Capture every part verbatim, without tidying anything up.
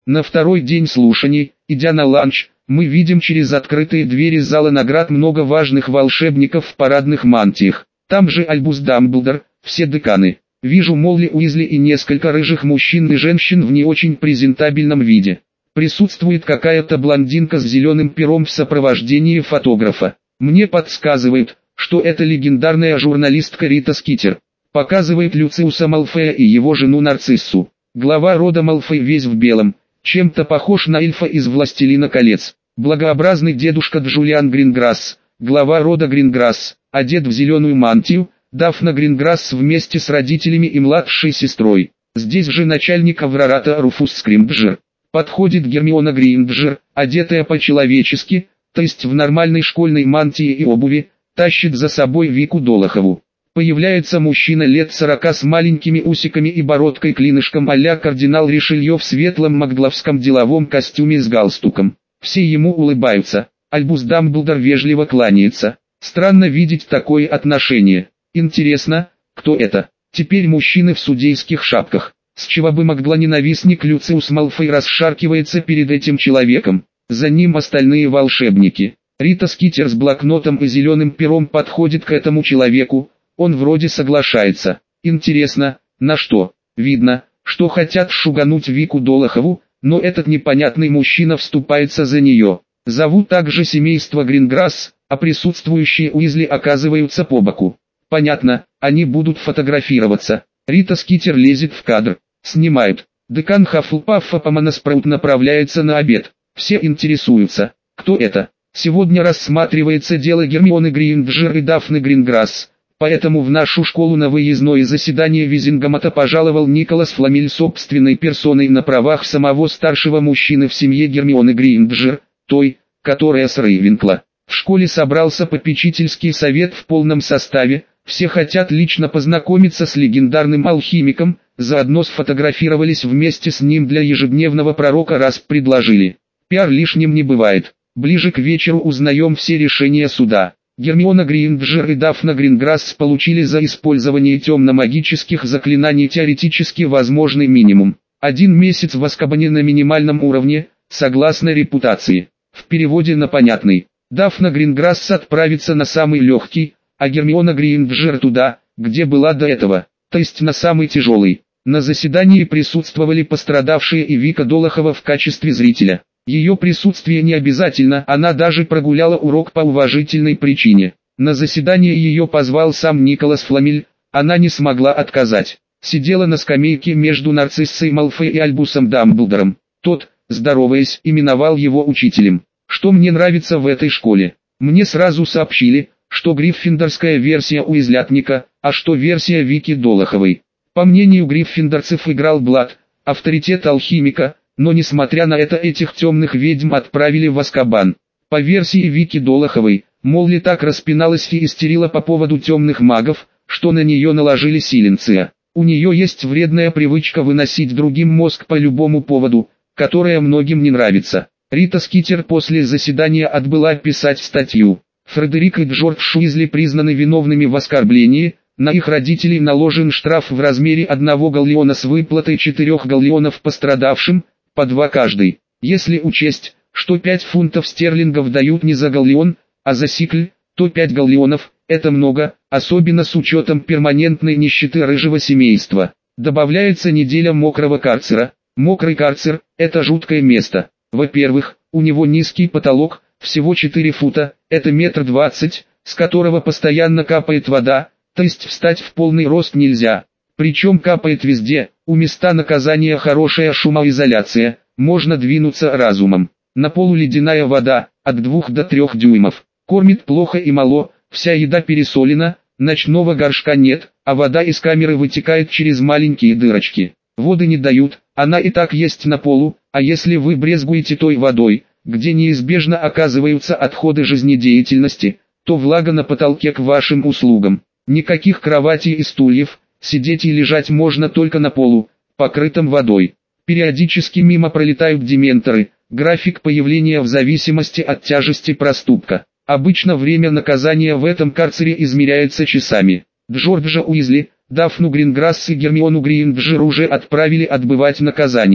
На второй день слушаний, идя на ланч, мы видим через открытые двери зала наград много важных волшебников в парадных мантиях. Там же Альбус Дамблдор, все деканы. Вижу Молли Уизли и несколько рыжих мужчин и женщин в не очень презентабельном виде. Присутствует какая-то блондинка с зеленым пером в сопровождении фотографа. Мне подсказывают, что это легендарная журналистка Рита Скитер. Показывает Люциуса Малфоя и его жену Нарциссу. Глава рода Малфой весь в белом, чем-то похож на эльфа из «Властелина колец». Благообразный дедушка Джулиан Гринграсс, глава рода Гринграсс, одет в зеленую мантию, Дафна Гринграсс вместе с родителями и младшей сестрой. Здесь же начальник Аврората Руфус Скримджер. Подходит Гермиона Грейнджер, одетая по-человечески, то есть в нормальной школьной мантии и обуви, тащит за собой Вику Долохову. Появляется мужчина лет сорока с маленькими усиками и бородкой-клинышком а-ля кардинал Ришелье в светлом макглавском деловом костюме с галстуком. Все ему улыбаются, Альбус Дамблдор вежливо кланяется. Странно видеть такое отношение. Интересно, кто это? Теперь мужчины в судейских шапках. С чего бы Макгла-ненавистник Люциус Малфой расшаркивается перед этим человеком? За ним остальные волшебники. Рита Скитер с блокнотом и зеленым пером подходит к этому человеку. Он вроде соглашается. Интересно, на что? Видно, что хотят шугануть Вику Долохову, но этот непонятный мужчина вступается за нее. Зовут также семейство Гринграсс, а присутствующие Уизли оказываются по боку. Понятно, они будут фотографироваться. Рита Скитер лезет в кадр. Снимают. Декан Хаффлпаффа Помона Спраут направляется на обед. Все интересуются, кто это. Сегодня рассматривается дело Гермионы Грейнджер и Дафны Гринграсс. Поэтому в нашу школу на выездное заседание Визингамата пожаловал Николас Фламель собственной персоной на правах самого старшего мужчины в семье Гермионы Грейнджер, той, которая с Рейвенкла. В школе собрался попечительский совет в полном составе, все хотят лично познакомиться с легендарным алхимиком, заодно сфотографировались вместе с ним для ежедневного пророка раз предложили. Пиар лишним не бывает. Ближе к вечеру узнаем все решения суда. Гермиона Грейнджер и Дафна Гринграсс получили за использование темно-магических заклинаний теоретически возможный минимум. Один месяц в Азкабане на минимальном уровне, согласно репутации. В переводе на понятный. Дафна Гринграсс отправится на самый легкий, а Гермиона Грейнджер туда, где была до этого, то есть на самый тяжелый. На заседании присутствовали пострадавшие и Вика Долохова в качестве зрителя. Ее присутствие не обязательно, она даже прогуляла урок по уважительной причине. На заседание ее позвал сам Николас Фламель, она не смогла отказать. Сидела на скамейке между Нарциссой Малфой и Альбусом Дамблдором. Тот, здороваясь, именовал его учителем. Что мне нравится в этой школе? Мне сразу сообщили, что гриффиндорская версия Уизлятника, а что версия Вики Долоховой. По мнению гриффиндорцев играл Блад, авторитет алхимика, но несмотря на это этих темных ведьм отправили в Азкабан. По версии Вики Долоховой, Молли так распиналась и истерила по поводу темных магов, что на нее наложили силенция. У нее есть вредная привычка выносить другим мозг по любому поводу, которая многим не нравится. Рита Скитер после заседания отбыла писать статью. Фредерик и Джордж Уизли признаны виновными в оскорблении, на их родителей наложен штраф в размере одного галлеона с выплатой четырех галлеонов пострадавшим, по два каждый. Если учесть, что пять фунтов стерлингов дают не за галлеон, а за сикль, то пять галлеонов – это много, особенно с учетом перманентной нищеты рыжего семейства. Добавляется неделя мокрого карцера. Мокрый карцер – это жуткое место. Во-первых, у него низкий потолок, всего четыре фута, это метр двадцать, с которого постоянно капает вода, то есть встать в полный рост нельзя. Причем капает везде, у места наказания хорошая шумоизоляция, можно двинуться разумом. На полу ледяная вода, от двух до трех дюймов. Кормит плохо и мало, вся еда пересолена, ночного горшка нет, а вода из камеры вытекает через маленькие дырочки. Воды не дают, она и так есть на полу, а если вы брезгуете той водой, где неизбежно оказываются отходы жизнедеятельности, то влага на потолке к вашим услугам. Никаких кроватей и стульев, сидеть и лежать можно только на полу, покрытом водой. Периодически мимо пролетают дементоры, график появления в зависимости от тяжести проступка. Обычно время наказания в этом карцере измеряется часами. Джорджа Уизли, Дафну Гринграсс и Гермиону Грейнджер уже отправили отбывать наказание.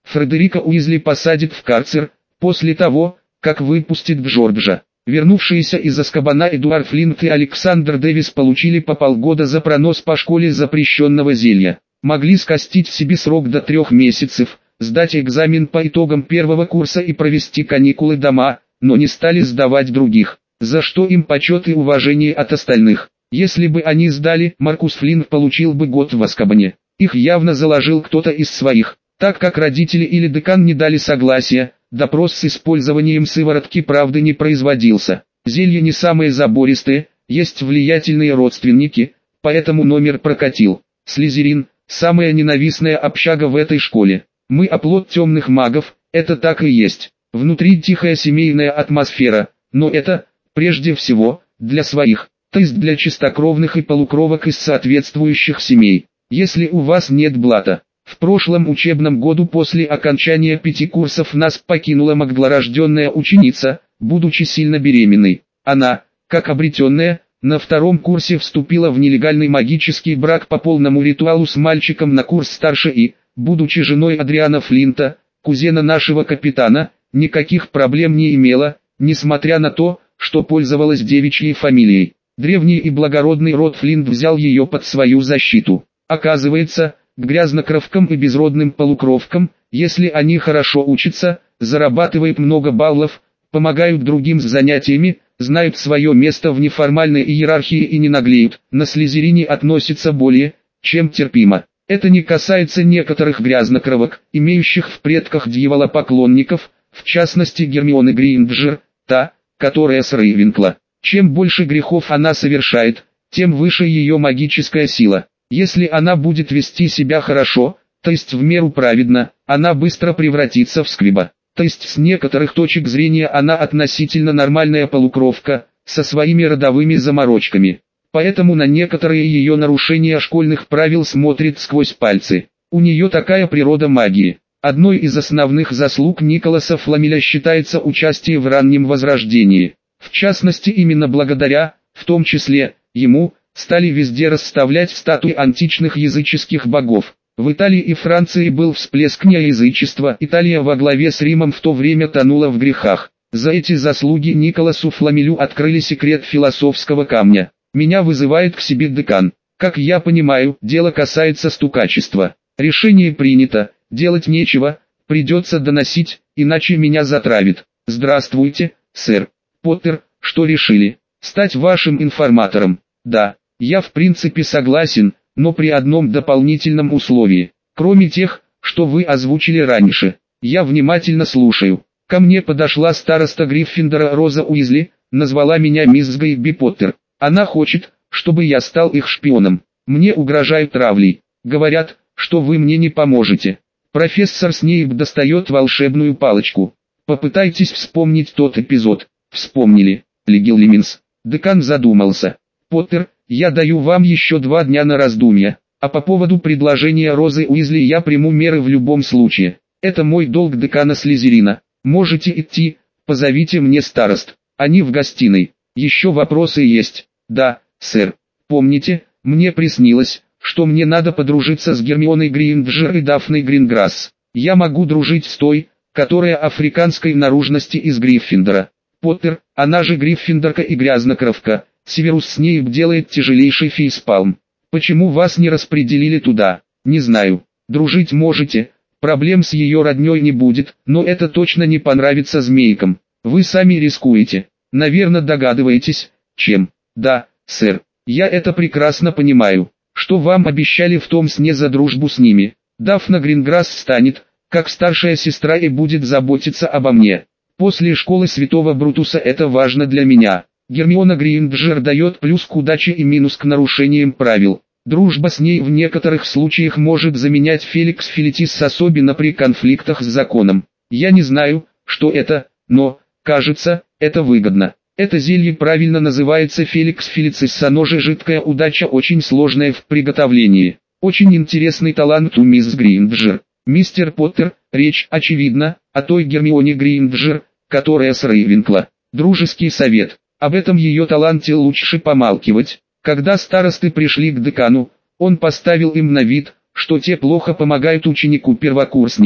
Фредерика Уизли посадит в карцер, после того, как выпустит Джорджа. Вернувшиеся из Азкабана Эдуард Флинт и Александр Дэвис получили по полгода за пронос по школе запрещенного зелья. Могли скостить себе срок до трех месяцев, сдать экзамен по итогам первого курса и провести каникулы дома, но не стали сдавать других, за что им почет и уважение от остальных. Если бы они сдали, Маркус Флинт получил бы год в Азкабане. Их явно заложил кто-то из своих. Так как родители или декан не дали согласия, допрос с использованием сыворотки правды не производился. Зелье не самые забористые, есть влиятельные родственники, поэтому номер прокатил. Слизерин – самая ненавистная общага в этой школе. Мы оплот темных магов, это так и есть. Внутри тихая семейная атмосфера, но это, прежде всего, для своих, то есть для чистокровных и полукровок из соответствующих семей. Если у вас нет блата. В прошлом учебном году после окончания пяти курсов нас покинула маглорожденная ученица, будучи сильно беременной. Она, как обретенная, на втором курсе вступила в нелегальный магический брак по полному ритуалу с мальчиком на курс старше и, будучи женой Адриана Флинта, кузена нашего капитана, никаких проблем не имела, несмотря на то, что пользовалась девичьей фамилией. Древний и благородный род Флинт взял ее под свою защиту. Оказывается, к грязнокровкам и безродным полукровкам, если они хорошо учатся, зарабатывают много баллов, помогают другим с занятиями, знают свое место в неформальной иерархии и не наглеют, на Слизерине относятся более, чем терпимо. Это не касается некоторых грязнокровок, имеющих в предках дьяволопоклонников, в частности Гермионы Грейнджер, та, которая с Рейвенкла. Чем больше грехов она совершает, тем выше ее магическая сила. Если она будет вести себя хорошо, то есть в меру праведно, она быстро превратится в сквиба. То есть с некоторых точек зрения она относительно нормальная полукровка, со своими родовыми заморочками. Поэтому на некоторые ее нарушения школьных правил смотрит сквозь пальцы. У нее такая природа магии. Одной из основных заслуг Николаса Фламеля считается участие в раннем возрождении. В частности именно благодаря, в том числе, ему, стали везде расставлять статуи античных языческих богов. В Италии и Франции был всплеск неоязычества, Италия во главе с Римом в то время тонула в грехах. За эти заслуги Николасу Фламелю открыли секрет философского камня. Меня вызывает к себе декан. Как я понимаю, дело касается стукачества. Решение принято, делать нечего, придется доносить, иначе меня затравит. Здравствуйте, сэр Поттер, что решили? Стать вашим информатором? Да. Я в принципе согласен, но при одном дополнительном условии. Кроме тех, что вы озвучили раньше. Я внимательно слушаю. Ко мне подошла староста Гриффиндора Роза Уизли, назвала меня мисс Гэйби Поттер. Она хочет, чтобы я стал их шпионом. Мне угрожают травлей. Говорят, что вы мне не поможете. Профессор Снейп достает волшебную палочку. Попытайтесь вспомнить тот эпизод. Вспомнили. Легилиминс. Декан задумался. Поттер, я даю вам еще два дня на раздумья, а по поводу предложения Розы Уизли я приму меры в любом случае. Это мой долг декана Слизерина. Можете идти, позовите мне старост. Они в гостиной. Еще вопросы есть? Да, сэр. Помните, мне приснилось, что мне надо подружиться с Гермионой Грейнджер и Дафной Гринграсс. Я могу дружить с той, которая африканской наружности из Гриффиндора. Поттер, она же Гриффиндорка и грязнокровка. Северус Снейп делает тяжелейший фейспалм. Почему вас не распределили туда? Не знаю. Дружить можете, проблем с ее родней не будет, но это точно не понравится змейкам. Вы сами рискуете. Наверное, догадываетесь, чем. Да, сэр, я это прекрасно понимаю. Что вам обещали в том сне за дружбу с ними? Дафна Гринграсс станет, как старшая сестра, и будет заботиться обо мне. После школы Святого Брутуса это важно для меня. Гермиона Грейнджер дает плюс к удаче и минус к нарушениям правил. Дружба с ней в некоторых случаях может заменять Феликс Фелитис, особенно при конфликтах с законом. Я не знаю, что это, но, кажется, это выгодно. Это зелье правильно называется Феликс Фелицис, оно же жидкая удача, очень сложная в приготовлении. Очень интересный талант у мисс Грейнджер. Мистер Поттер, речь, очевидно, о той Гермионе Грейнджер, которая с Рейвенкла. Дружеский совет. Об этом ее таланте лучше помалкивать. Когда старосты пришли к декану, он поставил им на вид, что те плохо помогают ученику-первокурснику.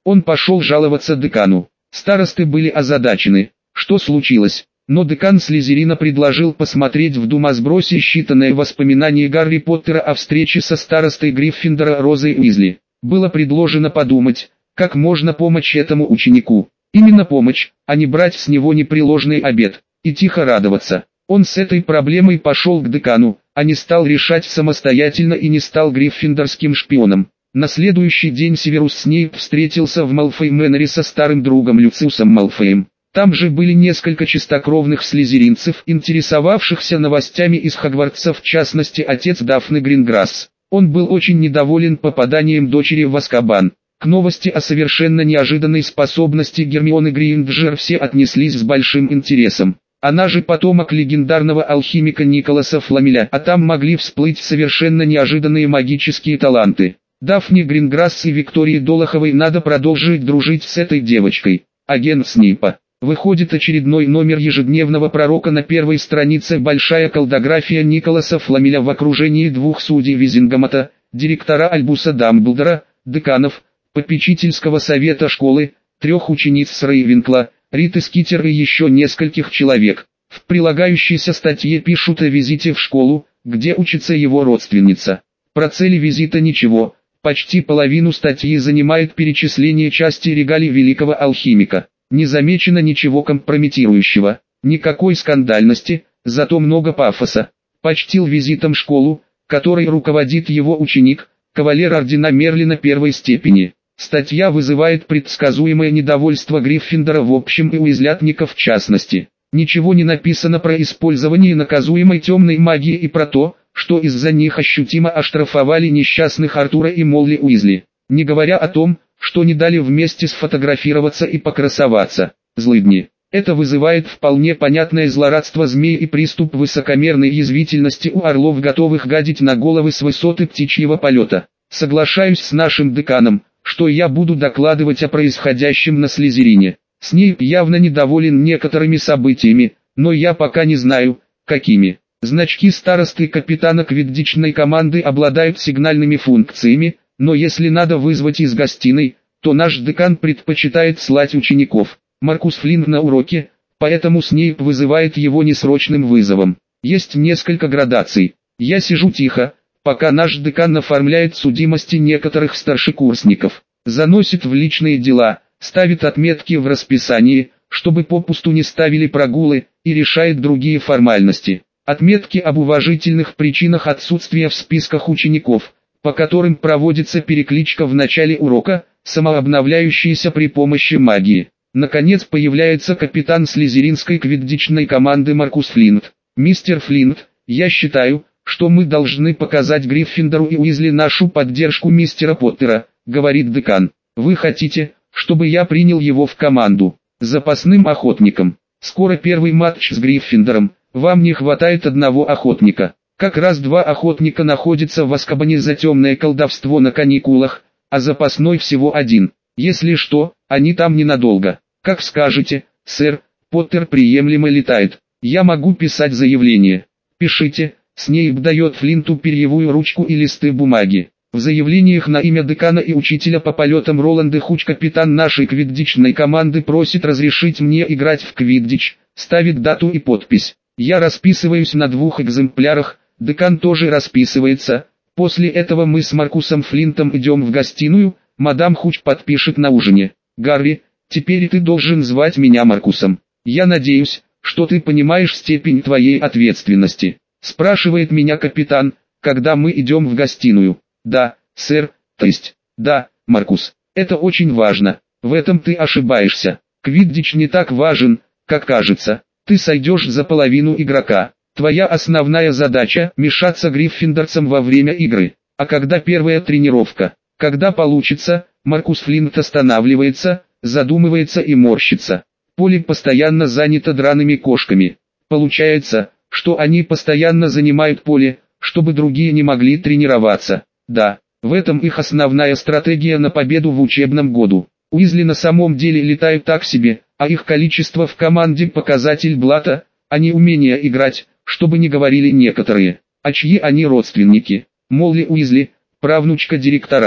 Он пошел жаловаться декану. Старосты были озадачены. Что случилось? Но декан Слизерина предложил посмотреть в думосбросе считанное воспоминание Гарри Поттера о встрече со старостой Гриффиндора Розой Уизли. Было предложено подумать, как можно помочь этому ученику. Именно помочь, а не брать с него непреложный обет, и тихо радоваться. Он с этой проблемой пошел к декану, а не стал решать самостоятельно и не стал гриффиндорским шпионом. На следующий день Северус Снейп встретился в Малфой Мэннере со старым другом Люциусом Малфоем. Там же были несколько чистокровных слизеринцев, интересовавшихся новостями из Хогвартса, в частности отец Дафны Гринграсс. Он был очень недоволен попаданием дочери в Азкабан. К новости о совершенно неожиданной способности Гермионы Грейнджер все отнеслись с большим интересом. Она же потомок легендарного алхимика Николаса Фламеля, а там могли всплыть совершенно неожиданные магические таланты. Дафне Гринграсс и Виктории Долоховой надо продолжить дружить с этой девочкой. Агент Снейпа. Выходит очередной номер ежедневного пророка, на первой странице большая колдография Николаса Фламеля в окружении двух судей Визингамата, директора Альбуса Дамблдора, деканов, попечительского совета школы, трех учениц с Рейвенкла, Риты Скитер и еще нескольких человек. В прилагающейся статье пишут о визите в школу, где учится его родственница. Про цели визита ничего, почти половину статьи занимает перечисление части регалий великого алхимика. Не замечено ничего компрометирующего, никакой скандальности, зато много пафоса. Почтил визитом школу, которой руководит его ученик, кавалер ордена Мерлина первой степени. Статья вызывает предсказуемое недовольство Гриффиндора в общем и уизлятников в частности. Ничего не написано про использование наказуемой темной магии и про то, что из-за них ощутимо оштрафовали несчастных Артура и Молли Уизли. Не говоря о том, что не дали вместе сфотографироваться и покрасоваться. Злыдни. Это вызывает вполне понятное злорадство змей и приступ высокомерной язвительности у орлов, готовых гадить на головы с высоты птичьего полета. Соглашаюсь с нашим деканом, что я буду докладывать о происходящем на Слизерине. Снейп явно недоволен некоторыми событиями, но я пока не знаю, какими. Значки старосты капитана квиддичной команды обладают сигнальными функциями, но если надо вызвать из гостиной, то наш декан предпочитает слать учеников. Маркус Флинт на уроке, поэтому Снейп вызывает его несрочным вызовом. Есть несколько градаций. Я сижу тихо, пока наш декан оформляет судимости некоторых старшекурсников, заносит в личные дела, ставит отметки в расписании, чтобы попусту не ставили прогулы, и решает другие формальности. Отметки об уважительных причинах отсутствия в списках учеников, по которым проводится перекличка в начале урока, самообновляющаяся при помощи магии. Наконец появляется капитан слизеринской квиддичной команды Маркус Флинт. «Мистер Флинт, я считаю, что мы должны показать Гриффиндору и Уизли нашу поддержку мистера Поттера», — говорит декан. «Вы хотите, чтобы я принял его в команду? Запасным охотником. Скоро первый матч с Гриффиндором, вам не хватает одного охотника. Как раз два охотника находятся в Азкабане за темное колдовство на каникулах, а запасной всего один. Если что, они там ненадолго. Как скажете, сэр, Поттер приемлемо летает. Я могу писать заявление». «Пишите». Снейп дает Флинту перьевую ручку и листы бумаги. В заявлениях на имя декана и учителя по полетам Роланда Хуч капитан нашей квиддичной команды просит разрешить мне играть в квиддич, ставит дату и подпись. Я расписываюсь на двух экземплярах, декан тоже расписывается. После этого мы с Маркусом Флинтом идем в гостиную, мадам Хуч подпишет на ужине. «Гарри, теперь ты должен звать меня Маркусом. Я надеюсь, что ты понимаешь степень твоей ответственности», спрашивает меня капитан, когда мы идем в гостиную. «Да, сэр, то есть, да, Маркус, это очень важно, в этом ты ошибаешься. Квиддич не так важен, как кажется, ты сойдешь за половину игрока. Твоя основная задача – мешаться гриффиндорцам во время игры. А когда первая тренировка? Когда получится?» Маркус Флинт останавливается, задумывается и морщится. Поле постоянно занято драными кошками. Получается, что они постоянно занимают поле, чтобы другие не могли тренироваться. Да, в этом их основная стратегия на победу в учебном году. Уизли на самом деле летают так себе, а их количество в команде показатель блата, а не умение играть, чтобы не говорили некоторые. А чьи они родственники? Молли Уизли, правнучка директора.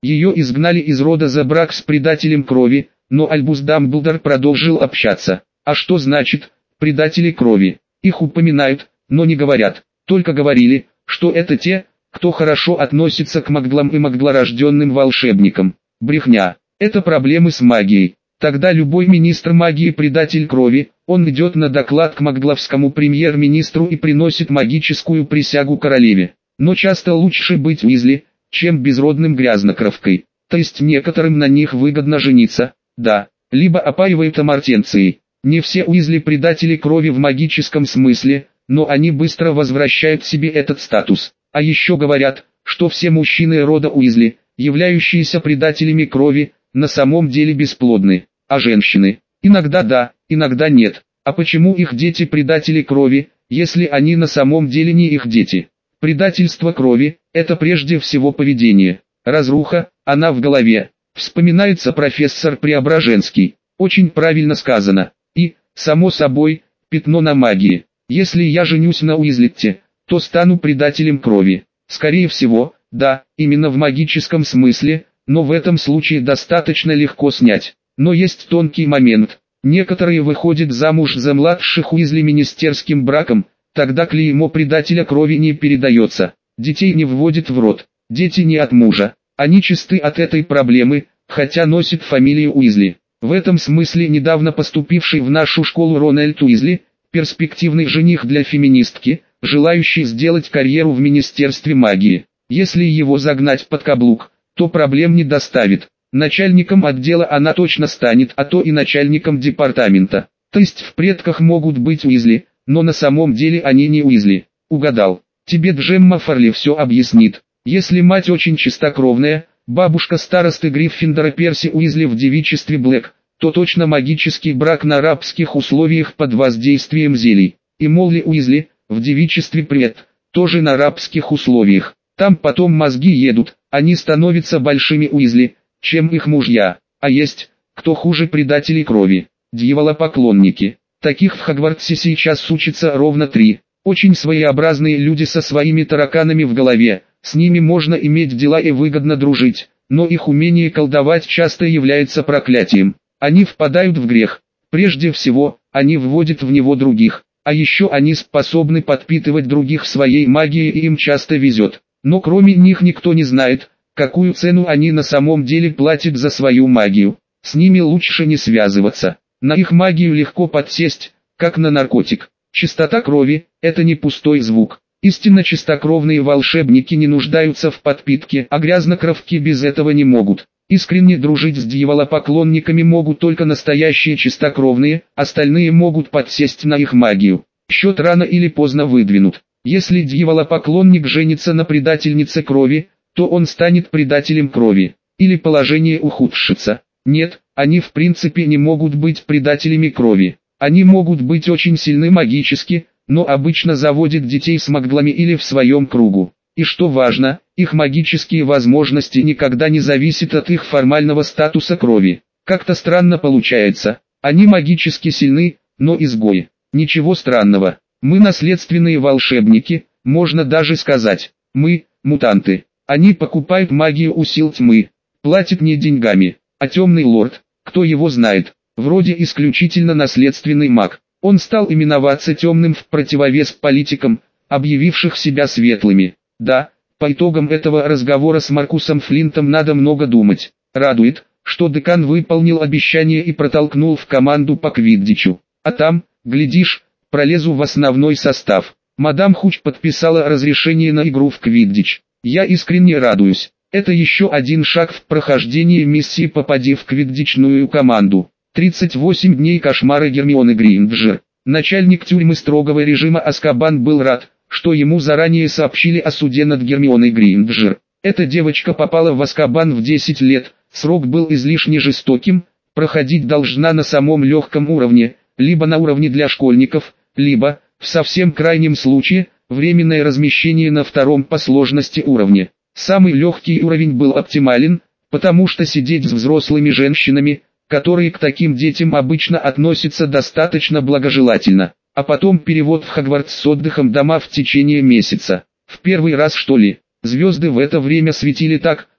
Ее изгнали из рода за брак с предателем крови, но Альбус Дамблдор продолжил общаться. А что значит «предатели крови»? Их упоминают, но не говорят. Только говорили, что это те, кто хорошо относится к маглам и маглорожденным волшебникам. Брехня. Это проблемы с магией. Тогда любой министр магии предатель крови, он идет на доклад к магловскому премьер-министру и приносит магическую присягу королеве. Но часто лучше быть Уизли, чем безродным грязнокровкой. То есть некоторым на них выгодно жениться, да, либо опаивают амортенцией. Не все Уизли предатели крови в магическом смысле, но они быстро возвращают себе этот статус. А еще говорят, что все мужчины рода Уизли, являющиеся предателями крови, на самом деле бесплодны, а женщины, иногда да, иногда нет. А почему их дети предатели крови, если они на самом деле не их дети? Предательство крови – это прежде всего поведение. Разруха, она в голове. Вспоминается профессор Преображенский. Очень правильно сказано. И, само собой, пятно на магии. Если я женюсь на Уизлетте, то стану предателем крови. Скорее всего, да, именно в магическом смысле, но в этом случае достаточно легко снять. Но есть тонкий момент. Некоторые выходят замуж за младших Уизли министерским браком, тогда клеймо предателя крови не передается. Детей не вводят в род. Дети не от мужа. Они чисты от этой проблемы, хотя носят фамилию Уизли. В этом смысле недавно поступивший в нашу школу Рональд Уизли, перспективный жених для феминистки, желающий сделать карьеру в Министерстве магии. Если его загнать под каблук, то проблем не доставит. Начальником отдела она точно станет, а то и начальником департамента. То есть в предках могут быть Уизли, но на самом деле они не Уизли. Угадал. Тебе Джемма Фарли все объяснит. Если мать очень чистокровная, бабушка старосты Гриффиндора Перси Уизли в девичестве Блэк, то точно магический брак на рабских условиях под воздействием зелий. И Молли Уизли, в девичестве Прет, тоже на рабских условиях. Там потом мозги едут, они становятся большими Уизли, чем их мужья. А есть, кто хуже предателей крови, дьяволопоклонники. Таких в Хогвартсе сейчас учатся ровно три. Очень своеобразные люди со своими тараканами в голове, с ними можно иметь дела и выгодно дружить, но их умение колдовать часто является проклятием. Они впадают в грех. Прежде всего, они вводят в него других, а еще они способны подпитывать других своей магией и им часто везет. Но кроме них никто не знает, какую цену они на самом деле платят за свою магию. С ними лучше не связываться. На их магию легко подсесть, как на наркотик. Чистота крови – это не пустой звук. Истинно чистокровные волшебники не нуждаются в подпитке, а грязнокровки без этого не могут. Искренне дружить с дьяволопоклонниками могут только настоящие чистокровные, остальные могут подсесть на их магию. Счет рано или поздно выдвинут. Если дьяволопоклонник женится на предательнице крови, то он станет предателем крови. Или положение ухудшится. Нет, они в принципе не могут быть предателями крови. Они могут быть очень сильны магически, но обычно заводят детей с маглами или в своем кругу. И что важно, их магические возможности никогда не зависят от их формального статуса крови. Как-то странно получается. Они магически сильны, но изгои. Ничего странного. Мы наследственные волшебники, можно даже сказать. Мы – мутанты. Они покупают магию у сил тьмы. Платят не деньгами, а темный лорд, кто его знает. Вроде исключительно наследственный маг. Он стал именоваться темным в противовес политикам, объявивших себя светлыми. Да, по итогам этого разговора с Маркусом Флинтом надо много думать. Радует, что декан выполнил обещание и протолкнул в команду по квиддичу. А там, глядишь, пролезу в основной состав. Мадам Хуч подписала разрешение на игру в квиддич. Я искренне радуюсь. Это еще один шаг в прохождении миссии «Попади в квиддичную команду». тридцать восемь дней кошмара Гермионы Грейнджер. Начальник тюрьмы строгого режима Азкабан был рад, что ему заранее сообщили о суде над Гермионой Грейнджер. Эта девочка попала в Азкабан в десять лет, срок был излишне жестоким, проходить должна на самом легком уровне, либо на уровне для школьников, либо, в совсем крайнем случае, временное размещение на втором по сложности уровне. Самый легкий уровень был оптимален, потому что сидеть с взрослыми женщинами, которые к таким детям обычно относятся достаточно благожелательно, а потом перевод в Хогвартс с отдыхом дома в течение месяца. В первый раз что ли? Звезды в это время светили так,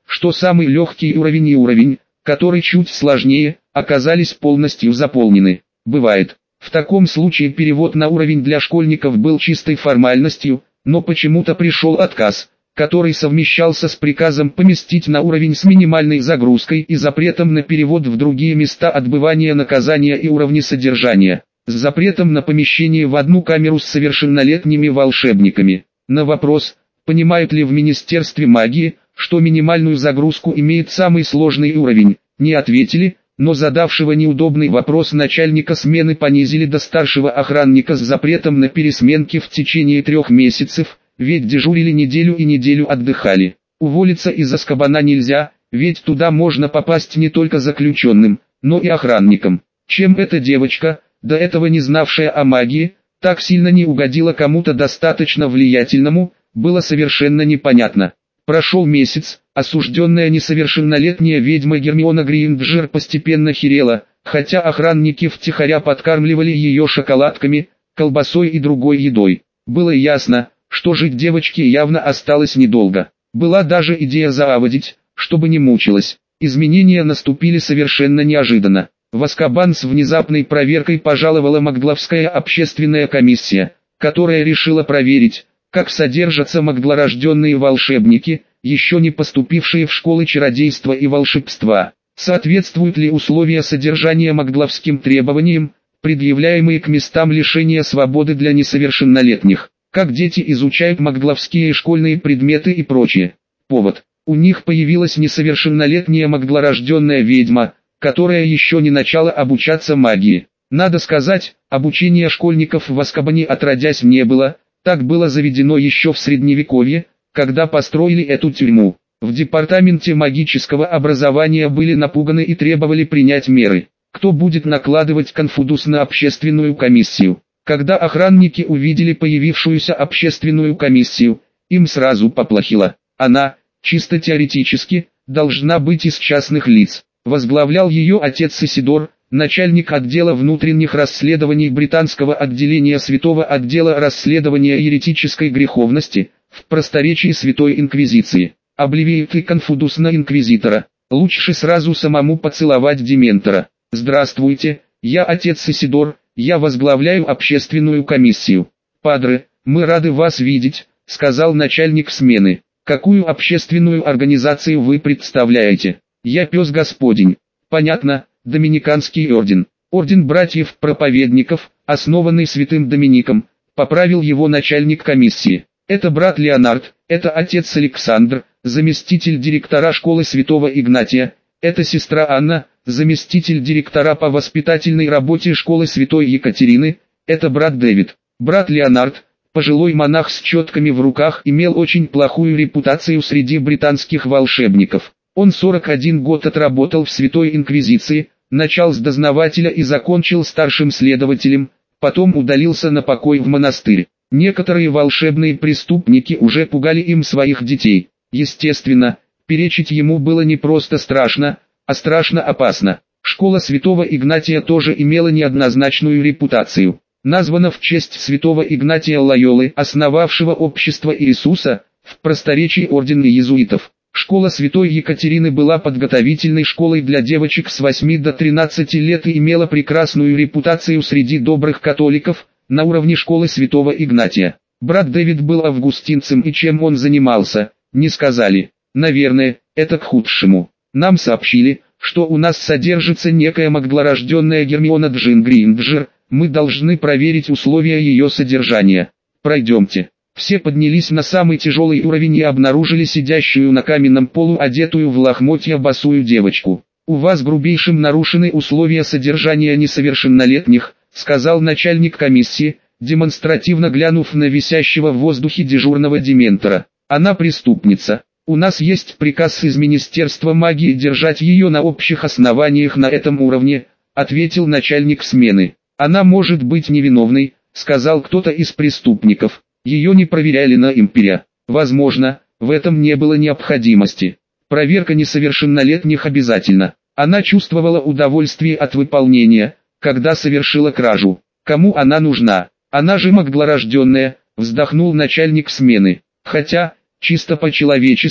что самый легкий уровень и уровень, который чуть сложнее, оказались полностью заполнены. Бывает. В таком случае перевод на уровень для школьников был чистой формальностью, но почему-то пришел отказ, который совмещался с приказом поместить на уровень с минимальной загрузкой и запретом на перевод в другие места отбывания наказания и уровни содержания, с запретом на помещение в одну камеру с совершеннолетними волшебниками. На вопрос, понимают ли в Министерстве магии, что минимальную загрузку имеет самый сложный уровень, не ответили, но задавшего неудобный вопрос начальника смены понизили до старшего охранника с запретом на пересменки в течение трех месяцев, ведь дежурили неделю и неделю отдыхали. Уволиться из Азкабана нельзя, ведь туда можно попасть не только заключенным, но и охранником. Чем эта девочка, до этого не знавшая о магии, так сильно не угодила кому-то достаточно влиятельному, было совершенно непонятно. Прошел месяц, осужденная несовершеннолетняя ведьма Гермиона Грейнджер постепенно херела, хотя охранники втихаря подкармливали ее шоколадками, колбасой и другой едой. Было ясно, что жить девочке явно осталось недолго. Была даже идея зааводить, чтобы не мучилась. Изменения наступили совершенно неожиданно. В Азкабан с внезапной проверкой пожаловала Магдловская общественная комиссия, которая решила проверить, как содержатся магдлорожденные волшебники, еще не поступившие в школы чародейства и волшебства. Соответствуют ли условия содержания магдловским требованиям, предъявляемые к местам лишения свободы для несовершеннолетних? Как дети изучают магдловские школьные предметы и прочее. Повод. У них появилась несовершеннолетняя магдлорожденная ведьма, которая еще не начала обучаться магии. Надо сказать, обучения школьников в Азкабане отродясь не было, так было заведено еще в Средневековье, когда построили эту тюрьму. В департаменте магического образования были напуганы и требовали принять меры. Кто будет накладывать конфудус на общественную комиссию? Когда охранники увидели появившуюся общественную комиссию, им сразу поплохело. Она, чисто теоретически, должна быть из частных лиц. Возглавлял ее отец Исидор, начальник отдела внутренних расследований британского отделения Святого отдела расследования еретической греховности, в просторечии Святой Инквизиции. Обливеет и конфудус на инквизитора. Лучше сразу самому поцеловать дементора. Здравствуйте, я отец Исидор, я возглавляю общественную комиссию. Падре, мы рады вас видеть, сказал начальник смены. Какую общественную организацию вы представляете? Я пес Господень. Понятно, Доминиканский орден. Орден братьев-проповедников, основанный святым Домиником, поправил его начальник комиссии. Это брат Леонард, это отец Александр, заместитель директора школы святого Игнатия, это сестра Анна, заместитель директора по воспитательной работе школы святой Екатерины, это брат Дэвид. Брат Леонард, пожилой монах с четками в руках, имел очень плохую репутацию среди британских волшебников. Он сорок один год отработал в Святой Инквизиции, начал с дознавателя и закончил старшим следователем, потом удалился на покой в монастырь. Некоторые волшебные преступники уже пугали им своих детей. Естественно, перечить ему было не просто страшно, а страшно опасно. Школа святого Игнатия тоже имела неоднозначную репутацию. Названа в честь святого Игнатия Лойолы, основавшего общество Иисуса, в просторечии орден иезуитов. Школа святой Екатерины была подготовительной школой для девочек с восьми до тринадцати лет и имела прекрасную репутацию среди добрых католиков, на уровне школы святого Игнатия. Брат Дэвид был августинцем, и чем он занимался, не сказали. Наверное, это к худшему. Нам сообщили, что у нас содержится некая магдлорожденная Гермиона Джин Грейнджер, мы должны проверить условия ее содержания. Пройдемте. Все поднялись на самый тяжелый уровень и обнаружили сидящую на каменном полу одетую в лохмотья босую девочку. «У вас грубейшим нарушены условия содержания несовершеннолетних», сказал начальник комиссии, демонстративно глянув на висящего в воздухе дежурного дементора. «Она преступница. У нас есть приказ из Министерства магии держать ее на общих основаниях на этом уровне», ответил начальник смены. «Она может быть невиновной», сказал кто-то из преступников. Ее не проверяли на империя. Возможно, в этом не было необходимости. Проверка несовершеннолетних обязательна. Она чувствовала удовольствие от выполнения, когда совершила кражу. Кому она нужна? Она же магдлорожденная, вздохнул начальник смены. Хотя, чисто по-человечески,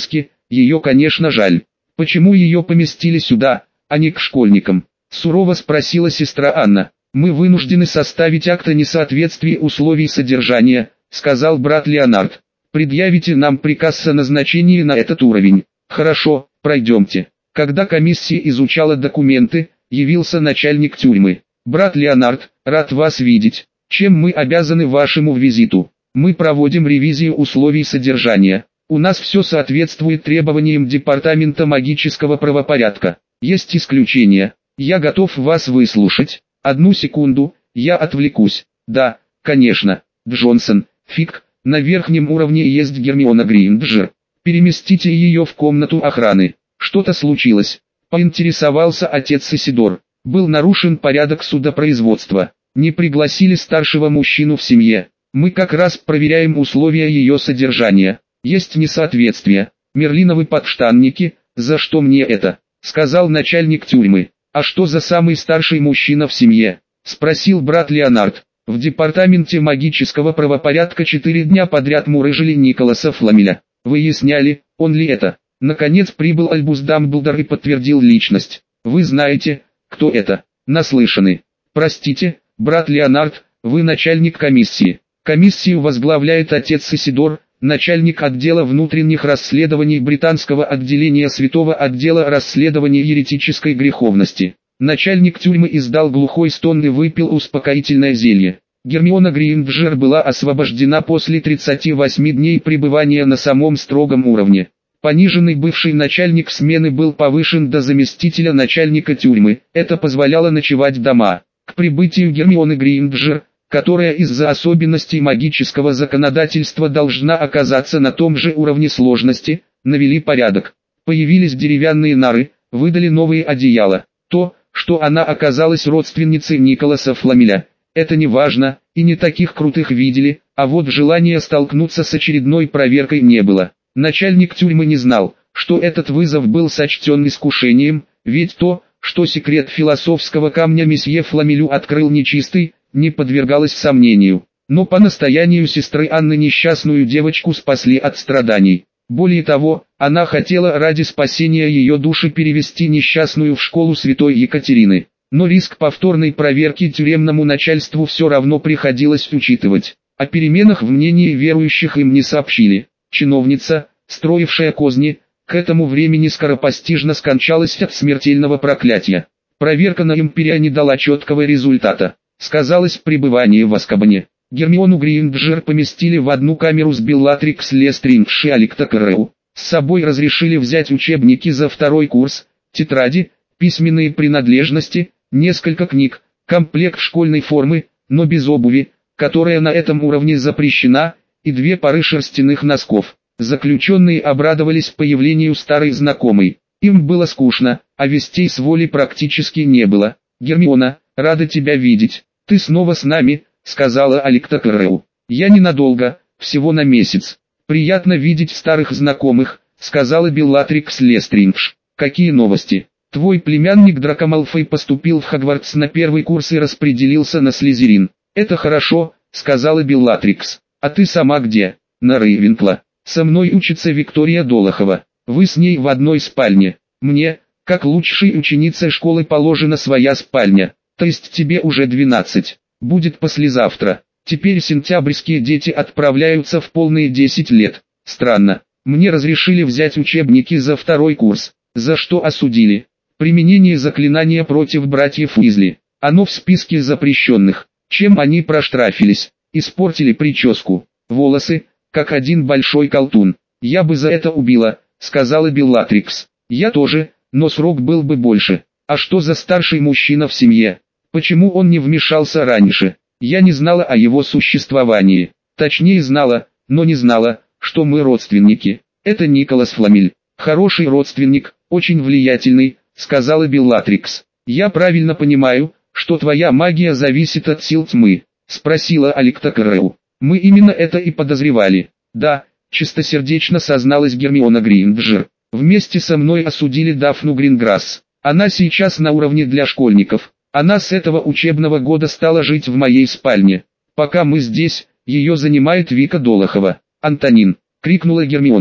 ее, конечно, жаль. Почему ее поместили сюда, а не к школьникам? Сурово спросила сестра Анна. Мы вынуждены составить акт о несоответствии условий содержания, сказал брат Леонард. Предъявите нам приказ о назначении на этот уровень. Хорошо, пройдемте. Когда комиссия изучала документы, явился начальник тюрьмы. Брат Леонард, рад вас видеть. Чем мы обязаны вашему визиту? Мы проводим ревизию условий содержания. У нас все соответствует требованиям Департамента магического правопорядка. Есть исключения. Я готов вас выслушать. Одну секунду, я отвлекусь. Да, конечно. Джонсон, Фиг, на верхнем уровне есть Гермиона Грейнджер. Переместите ее в комнату охраны. Что-то случилось. Поинтересовался отец Исидор. Был нарушен порядок судопроизводства. Не пригласили старшего мужчину в семье. Мы как раз проверяем условия ее содержания. Есть несоответствие. Мерлиновы подштанники, за что мне это? Сказал начальник тюрьмы. А что за самый старший мужчина в семье? Спросил брат Леонард. В департаменте магического правопорядка четыре дня подряд мурыжили Николаса Фламеля. Выясняли, он ли это. Наконец прибыл Альбус Дамблдор и подтвердил личность. Вы знаете, кто это? Наслышаны. Простите, брат Леонард, вы начальник комиссии. Комиссию возглавляет отец Исидор, начальник отдела внутренних расследований британского отделения Святого отдела расследования еретической греховности. Начальник тюрьмы издал глухой стон и выпил успокоительное зелье. Гермиона Грейнджер была освобождена после тридцати восьми дней пребывания на самом строгом уровне. Пониженный бывший начальник смены был повышен до заместителя начальника тюрьмы, это позволяло ночевать дома. К прибытию Гермионы Грейнджер, которая из-за особенностей магического законодательства должна оказаться на том же уровне сложности, навели порядок. Появились деревянные нары, выдали новые одеяла. То, что она оказалась родственницей Николаса Фламеля, это не важно, и не таких крутых видели, а вот желания столкнуться с очередной проверкой не было. Начальник тюрьмы не знал, что этот вызов был сочтен искушением, ведь то, что секрет философского камня месье Фламелю открыл нечистый, не подвергалось сомнению. Но по настоянию сестры Анны несчастную девочку спасли от страданий. Более того, она хотела ради спасения ее души перевести несчастную в школу святой Екатерины. Но риск повторной проверки тюремному начальству все равно приходилось учитывать. О переменах в мнении верующих им не сообщили. Чиновница, строившая козни, к этому времени скоропостижно скончалась от смертельного проклятия. Проверка на Империя не дала четкого результата. Сказалось пребывание в Азкабане. Гермиону Грейнджер поместили в одну камеру с Беллатрикс Лестринж и Аликтокрэу. С собой разрешили взять учебники за второй курс, тетради, письменные принадлежности, несколько книг, комплект школьной формы, но без обуви, которая на этом уровне запрещена, и две пары шерстяных носков. Заключенные обрадовались появлению старой знакомой. Им было скучно, а вестей с воли практически не было. «Гермиона, рада тебя видеть. Ты снова с нами», — сказала Аликтокрэу. «Я ненадолго, всего на месяц. Приятно видеть старых знакомых», — сказала Беллатрикс Лестринж. «Какие новости? Твой племянник Драко Малфой поступил в Хогвартс на первый курс и распределился на Слизерин». «Это хорошо», — сказала Беллатрикс. «А ты сама где?» «На Рейвенкла. Со мной учится Виктория Долохова. Вы с ней в одной спальне. Мне, как лучшей ученице школы, положена своя спальня. То есть тебе уже двенадцать. Будет послезавтра. Теперь сентябрьские дети отправляются в полные десять лет. Странно. Мне разрешили взять учебники за второй курс. За что осудили? Применение заклинания против братьев Уизли. Оно в списке запрещенных. Чем они проштрафились? Испортили прическу. Волосы, как один большой колтун. Я бы за это убила, сказала Беллатрикс. Я тоже, но срок был бы больше. А что за старший мужчина в семье? Почему он не вмешался раньше? Я не знала о его существовании. Точнее знала, но не знала, что мы родственники. Это Николас Фламель. Хороший родственник, очень влиятельный, сказала Беллатрикс. Я правильно понимаю, что твоя магия зависит от сил тьмы? Спросила Аликтокрэу. Мы именно это и подозревали. Да, чистосердечно созналась Гермиона Грейнджер. Вместе со мной осудили Дафну Гринграсс. Она сейчас на уровне для школьников. Она с этого учебного года стала жить в моей спальне. Пока мы здесь, ее занимает Вика Долохова. «Антонин!» — крикнула Гермиона.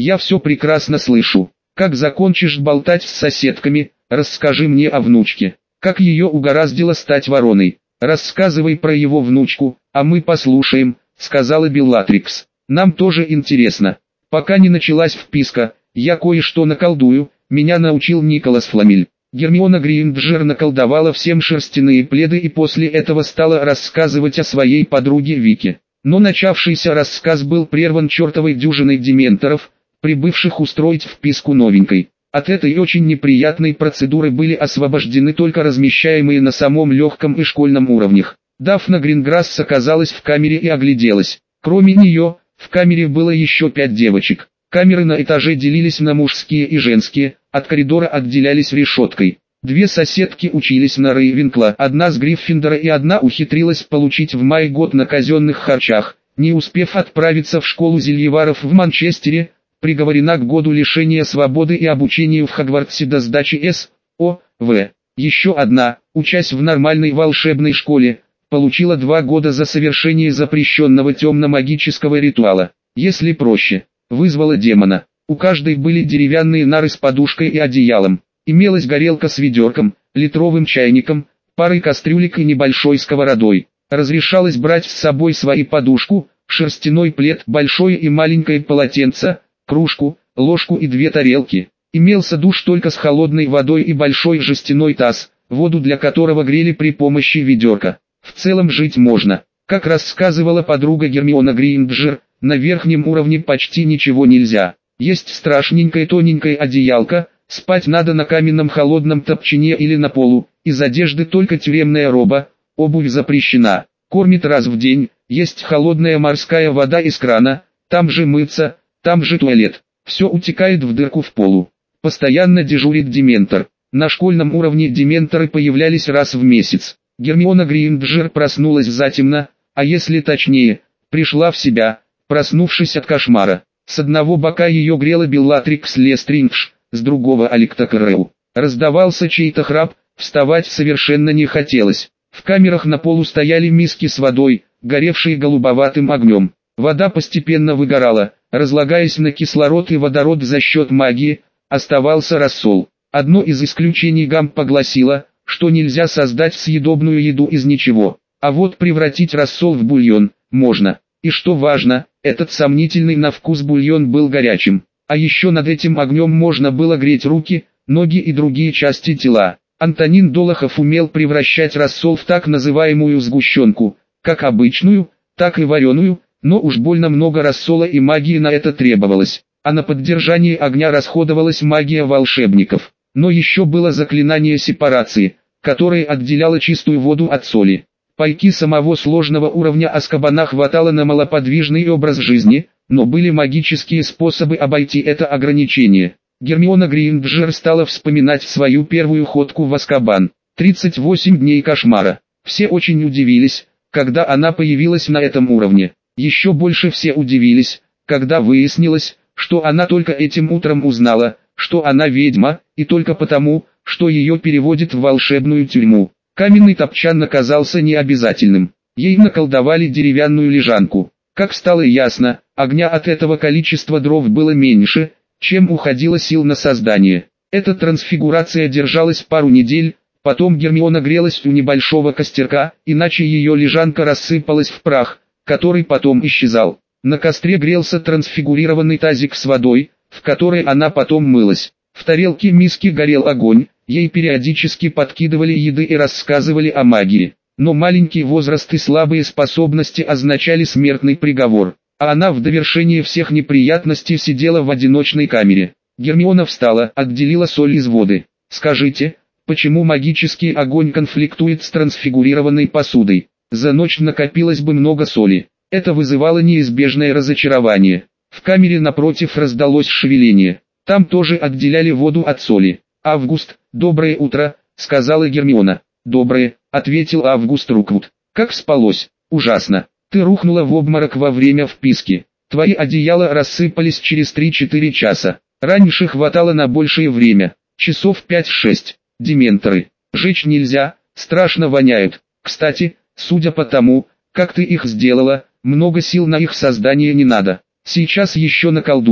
Я все прекрасно слышу. Как закончишь болтать с соседками, расскажи мне о внучке. Как ее угораздило стать вороной. Рассказывай про его внучку, а мы послушаем, сказала Беллатрикс. Нам тоже интересно. Пока не началась вписка, я кое-что наколдую, меня научил Николас Фламель. Гермиона Грейнджер наколдовала всем шерстяные пледы и после этого стала рассказывать о своей подруге Вике. Но начавшийся рассказ был прерван чертовой дюжиной дементоров, прибывших устроить вписку новенькой. От этой очень неприятной процедуры были освобождены только размещаемые на самом легком и школьном уровнях. Дафна Гринграсс оказалась в камере и огляделась. Кроме нее, в камере было еще пять девочек. Камеры на этаже делились на мужские и женские, от коридора отделялись решеткой. Две соседки учились на Рейвенкла, одна с Гриффиндора и одна ухитрилась получить в мае год на казенных харчах, не успев отправиться в школу зельеваров в Манчестере, приговорена к году лишения свободы и обучению в Хогвартсе до сдачи С О В. Еще одна, учась в нормальной волшебной школе, получила два года за совершение запрещенного темно-магического ритуала. Если проще, вызвала демона. У каждой были деревянные нары с подушкой и одеялом. Имелась горелка с ведерком, литровым чайником, парой кастрюлек и небольшой сковородой. Разрешалось брать с собой свою подушку, шерстяной плед, большое и маленькое полотенце, кружку, ложку и две тарелки. Имелся душ только с холодной водой и большой жестяной таз, воду для которого грели при помощи ведерка. В целом жить можно. Как рассказывала подруга Гермиона Грейнджер, на верхнем уровне почти ничего нельзя. Есть страшненькое тоненькое одеялко, спать надо на каменном холодном топчине или на полу, из одежды только тюремная роба, обувь запрещена. Кормит раз в день, есть холодная морская вода из крана, там же мыться, там же туалет. Все утекает в дырку в полу. Постоянно дежурит дементор. На школьном уровне дементоры появлялись раз в месяц. Гермиона Грейнджер проснулась затемно, а если точнее, пришла в себя, проснувшись от кошмара. С одного бока ее грела Беллатрикс Лестриндж, с другого Аликта Кэрроу. Раздавался чей-то храп, вставать совершенно не хотелось. В камерах на полу стояли миски с водой, горевшие голубоватым огнем. Вода постепенно выгорала, разлагаясь на кислород и водород за счет магии, оставался рассол. Одно из исключений Гампа гласило, что нельзя создать съедобную еду из ничего, а вот превратить рассол в бульон можно. И что важно, этот сомнительный на вкус бульон был горячим, а еще над этим огнем можно было греть руки, ноги и другие части тела. Антонин Долохов умел превращать рассол в так называемую сгущенку, как обычную, так и вареную, но уж больно много рассола и магии на это требовалось, а на поддержание огня расходовалась магия волшебников. Но еще было заклинание сепарации, которое отделяло чистую воду от соли. Пайки самого сложного уровня Азкабана хватало на малоподвижный образ жизни, но были магические способы обойти это ограничение. Гермиона Грейнджер стала вспоминать свою первую ходку в Азкабан. тридцать восемь дней кошмара. Все очень удивились, когда она появилась на этом уровне. Еще больше все удивились, когда выяснилось, что она только этим утром узнала, что она ведьма, и только потому, что ее переводят в волшебную тюрьму. Каменный топчан оказался необязательным. Ей наколдовали деревянную лежанку. Как стало ясно, огня от этого количества дров было меньше, чем уходило сил на создание. Эта трансфигурация держалась пару недель, потом Гермиона грелась у небольшого костерка, иначе ее лежанка рассыпалась в прах, который потом исчезал. На костре грелся трансфигурированный тазик с водой, в которой она потом мылась. В тарелке миски горел огонь, ей периодически подкидывали еды и рассказывали о магии. Но маленький возраст и слабые способности означали смертный приговор, а она в довершение всех неприятностей сидела в одиночной камере. Гермиона встала, отделила соль из воды. «Скажите, почему магический огонь конфликтует с трансфигурированной посудой? За ночь накопилось бы много соли». Это вызывало неизбежное разочарование. В камере напротив раздалось шевеление. Там тоже отделяли воду от соли. «Август, доброе утро», — сказала Гермиона. «Доброе», — ответил Август Руквуд. «Как спалось?» «Ужасно. Ты рухнула в обморок во время вписки. Твои одеяла рассыпались через три-четыре часа. Раньше хватало на большее время. Часов пять-шесть. Дементоры. Жечь нельзя, страшно воняют. Кстати, судя по тому, как ты их сделала, много сил на их создание не надо. Сейчас еще наколдую».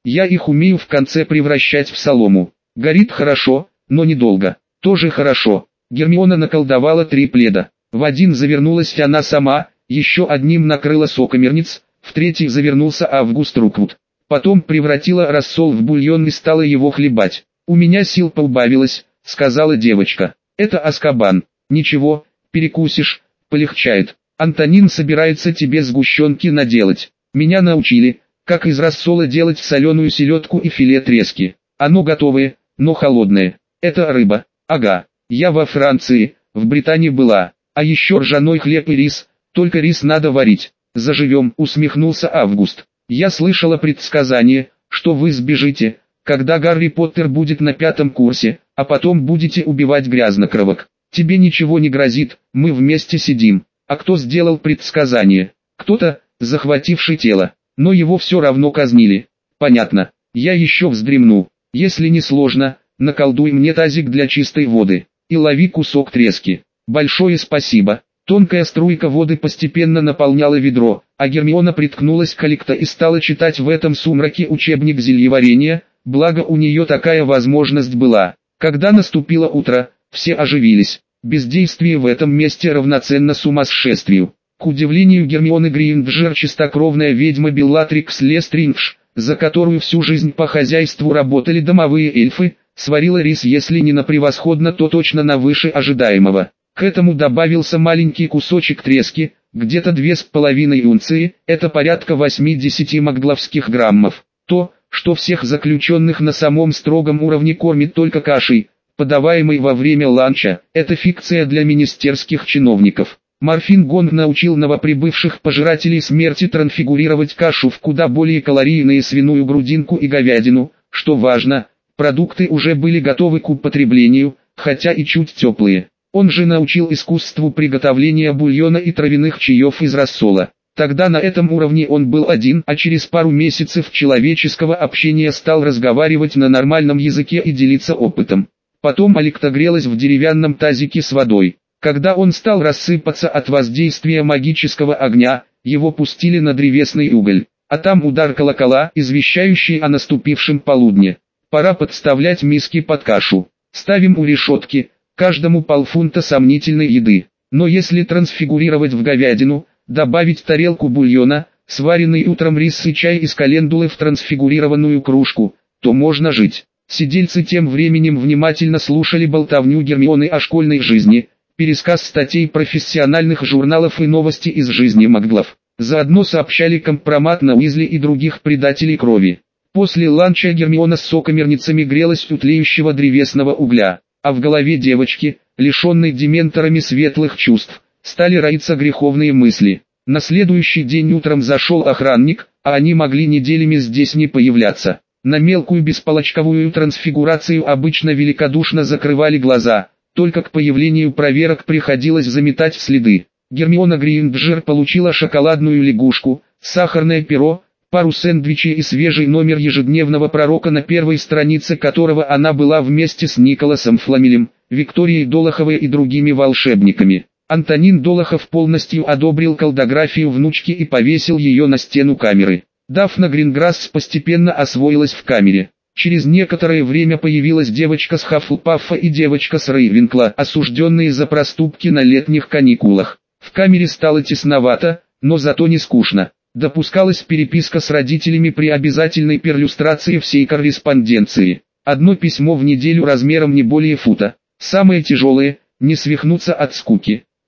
Я их умею в конце превращать в солому. Горит хорошо, но недолго. Тоже хорошо. Гермиона наколдовала три пледа. В один завернулась она сама, еще одним накрыла сокомерниц, в третий завернулся Август Руквуд. Потом превратила рассол в бульон и стала его хлебать. «У меня сил поубавилось», — сказала девочка. «Это Азкабан. Ничего, перекусишь, полегчает. Антонин собирается тебе сгущенки наделать. Меня научили, как из рассола делать соленую селедку и филе трески. Оно готовое, но холодное. Это рыба. Ага, я во Франции, в Британии была. А еще ржаной хлеб и рис, только рис надо варить. Заживем», — усмехнулся Август. «Я слышала предсказание, что вы сбежите, когда Гарри Поттер будет на пятом курсе, а потом будете убивать грязнокровок. Тебе ничего не грозит, мы вместе сидим». А кто сделал предсказание? Кто-то, захвативший тело, но его все равно казнили. Понятно, я еще вздремну. Если не сложно, наколдуй мне тазик для чистой воды и лови кусок трески. Большое спасибо. Тонкая струйка воды постепенно наполняла ведро, а Гермиона приткнулась к Аликто и стала читать в этом сумраке учебник зельеварения, благо у нее такая возможность была. Когда наступило утро, все оживились. Бездействие в этом месте равноценно сумасшествию. К удивлению Гермионы Грейнджер чистокровная ведьма Беллатрикс Лестриндж, за которую всю жизнь по хозяйству работали домовые эльфы, сварила рис если не на превосходно, то точно на выше ожидаемого. К этому добавился маленький кусочек трески, где-то две с половиной унции, это порядка восьмидесяти магдловских граммов. То, что всех заключенных на самом строгом уровне кормит только кашей, подаваемый во время ланча, это фикция для министерских чиновников. Морфин Гонг научил новоприбывших пожирателей смерти трансфигурировать кашу в куда более калорийные свиную грудинку и говядину, что важно, продукты уже были готовы к употреблению, хотя и чуть теплые. Он же научил искусству приготовления бульона и травяных чаев из рассола. Тогда на этом уровне он был один, а через пару месяцев человеческого общения стал разговаривать на нормальном языке и делиться опытом. Потом Аликто грелась в деревянном тазике с водой. Когда он стал рассыпаться от воздействия магического огня, его пустили на древесный уголь. А там удар колокола, извещающий о наступившем полудне. Пора подставлять миски под кашу. Ставим у решетки, каждому полфунта сомнительной еды. Но если трансфигурировать в говядину, добавить тарелку бульона, сваренный утром рис и чай из календулы в трансфигурированную кружку, то можно жить. Сидельцы тем временем внимательно слушали болтовню Гермионы о школьной жизни, пересказ статей профессиональных журналов и новости из жизни маглов. Заодно сообщали компромат на Уизли и других предателей крови. После ланча Гермиона с сокомерницами грелась у тлеющего древесного угля, а в голове девочки, лишенной дементорами светлых чувств, стали роиться греховные мысли. На следующий день утром зашел охранник, а они могли неделями здесь не появляться. На мелкую бесполочковую трансфигурацию обычно великодушно закрывали глаза, только к появлению проверок приходилось заметать следы. Гермиона Грейнджер получила шоколадную лягушку, сахарное перо, пару сэндвичей и свежий номер ежедневного пророка, на первой странице которого она была вместе с Николасом Фламелем, Викторией Долоховой и другими волшебниками. Антонин Долохов полностью одобрил колдографию внучки и повесил ее на стену камеры. Дафна Гринграсс постепенно освоилась в камере. Через некоторое время появилась девочка с Хаффлпаффа и девочка с Рейвенкла, осужденные за проступки на летних каникулах. В камере стало тесновато, но зато не скучно. Допускалась переписка с родителями при обязательной перлюстрации всей корреспонденции. Одно письмо в неделю размером не более фута. Самое тяжелое – не свихнуться от скуки.